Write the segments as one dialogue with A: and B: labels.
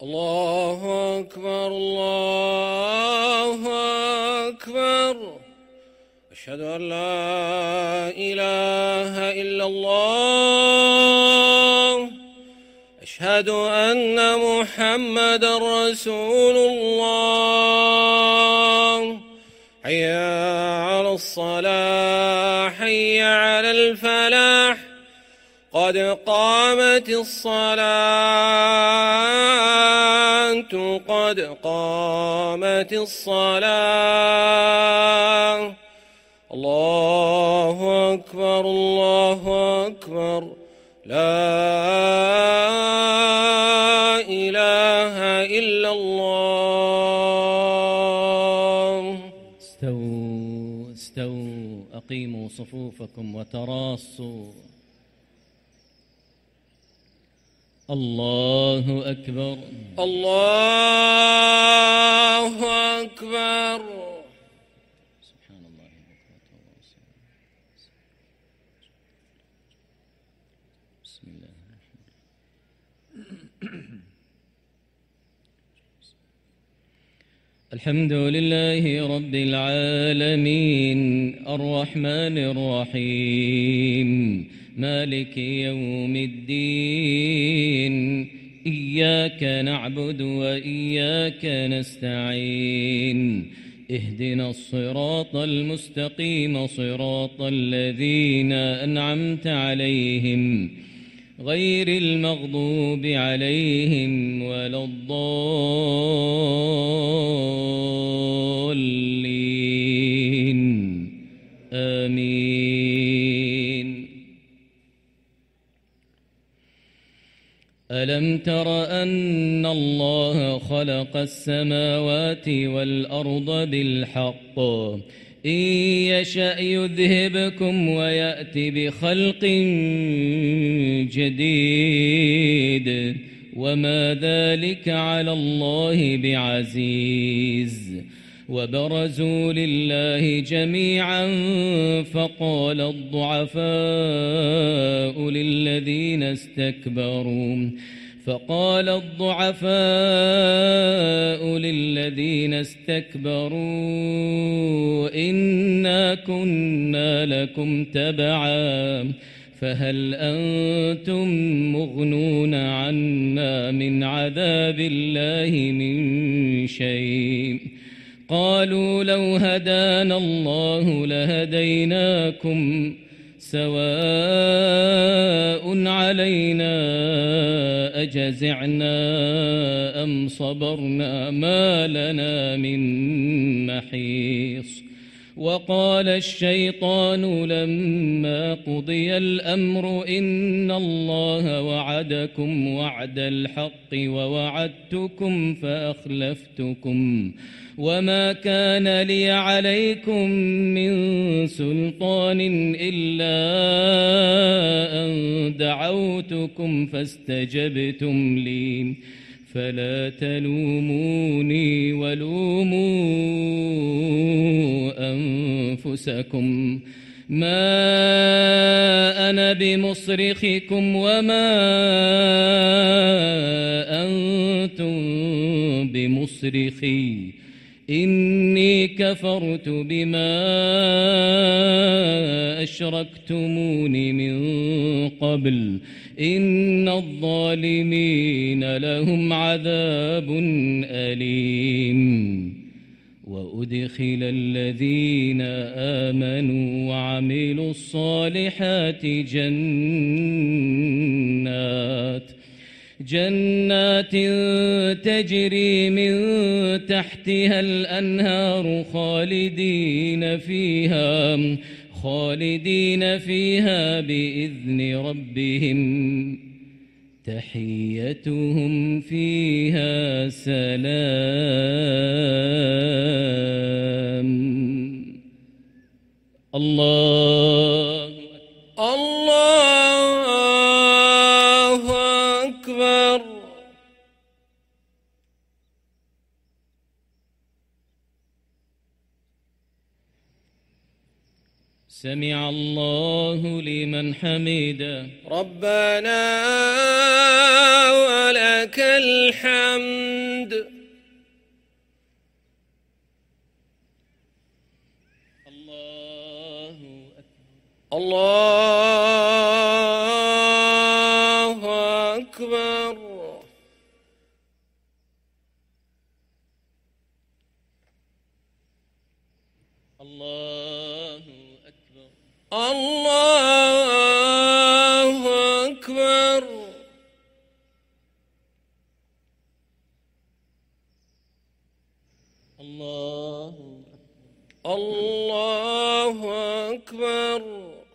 A: الله أكبر الله أكبر. أشهد أن لا إله إلا الله. أشهد أن محمدًا رسول الله. حي على الصلاة حي على الفلاح. قد قامت الصلاة قد قامت الصلاة. الله أكبر الله أكبر. لا إله إلا الله.
B: استووا استووا، أقيموا صفوفكم وتراصوا. الله أكبر
A: الله أكبر.
B: سبحان الله بكرة وأصيلا. بسم الله الرحمن الرحيم. الحمد لله رب العالمين الرحمن الرحيم مالك يوم الدين. إياك نعبد وإياك نستعين. اهدنا الصراط المستقيم صراط الذين أنعمت عليهم غير المغضوب عليهم ولا الضالين. آمين. ألم تر أن الله خلق السماوات والأرض بالحق إن يشأ يذهبكم ويأت بخلق جديد وما ذلك على الله بعزيز. وبرزوا لله جميعا فقال الضعفاء للذين استكبروا إنا كنا لكم تبعا فهل أنتم مغنون عنا من عذاب الله من شيء. قالوا لو هدانا الله لهديناكم سواء علينا أجزعنا أم صبرنا ما لنا من محيص. وقال الشيطان لما قضي الأمر إن الله وعدكم وعد الحق ووعدتكم فأخلفتكم وما كان لي عليكم من سلطان إلا أن دعوتكم فاستجبتم لي فلا تلوموني ولوموا أنفسكم ما أنا بمصرخكم وما أنتم بمصرخي إني كفرت بما أشركتمون من قبل إن الظالمين لهم عذاب أليم. وأدخل الذين آمنوا وعملوا الصالحات جنات تجري من تحتها الأنهار خالدين فيها بإذن ربهم تحيتهم فيها سلام. الله
A: أكبر.
B: سمع الله لمن حمده.
A: ربنا ولك لك الحمد.
B: الله أكبر.
A: الله أكبر.
B: الله أكبر.
A: الله أكبر.
B: الله
A: أكبر.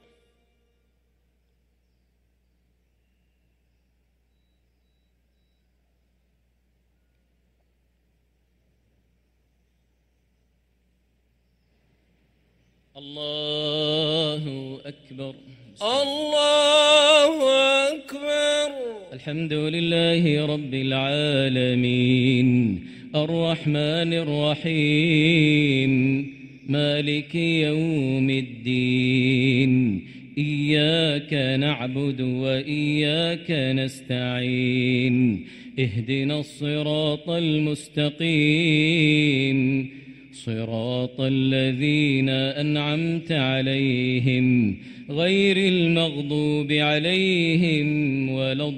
B: الله أكبر.
A: الله أكبر.
B: الحمد لله رب العالمين الرحمن الرحيم مالك يوم الدين إياك نعبد وإياك نستعين اهدنا الصراط المستقيم صراط الذين أنعمت عليهم غير المغضوب عليهم ولا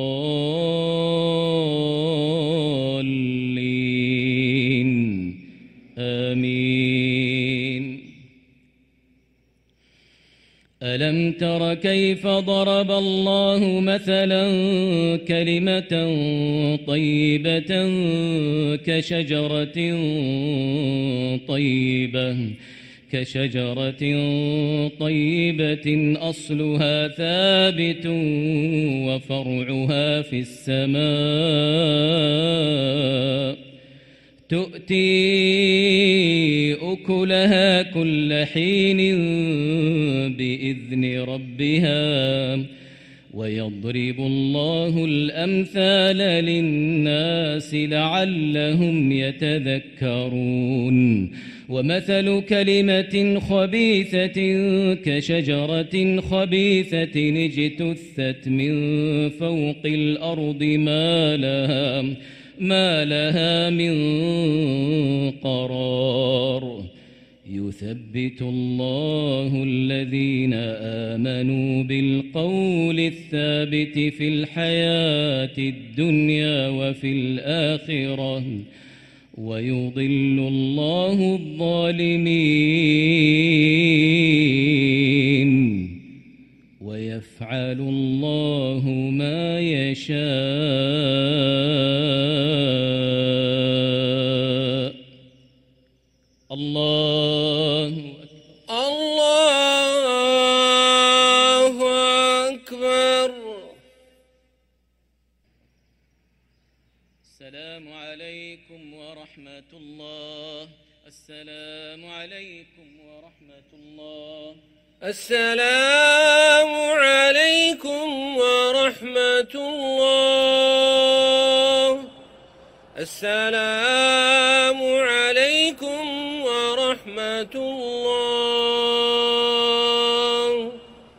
B: الضالين آمين. ألم تر كيف ضرب الله مثلا كلمة طيبة كشجرة طيبة أصلها ثابت وفرعها في السماء تؤتي أكلها كل حين بإذن ربها ويضرب الله الأمثال للناس لعلهم يتذكرون. ومثل كلمة خبيثة كشجرة خبيثة اجتثت من فوق الأرض ما لها من قرار. يثبت الله الذين آمنوا بالقول الثابت في الحياة الدنيا وفي الآخرة ويضل الله الظالمين ويفعل الله ما يشاء. الله
A: أكبر.
B: السلام عليكم ورحمة الله. السلام عليكم ورحمة الله.
A: السلام عليكم ورحمة الله. السلام عليكم ورحمة الله.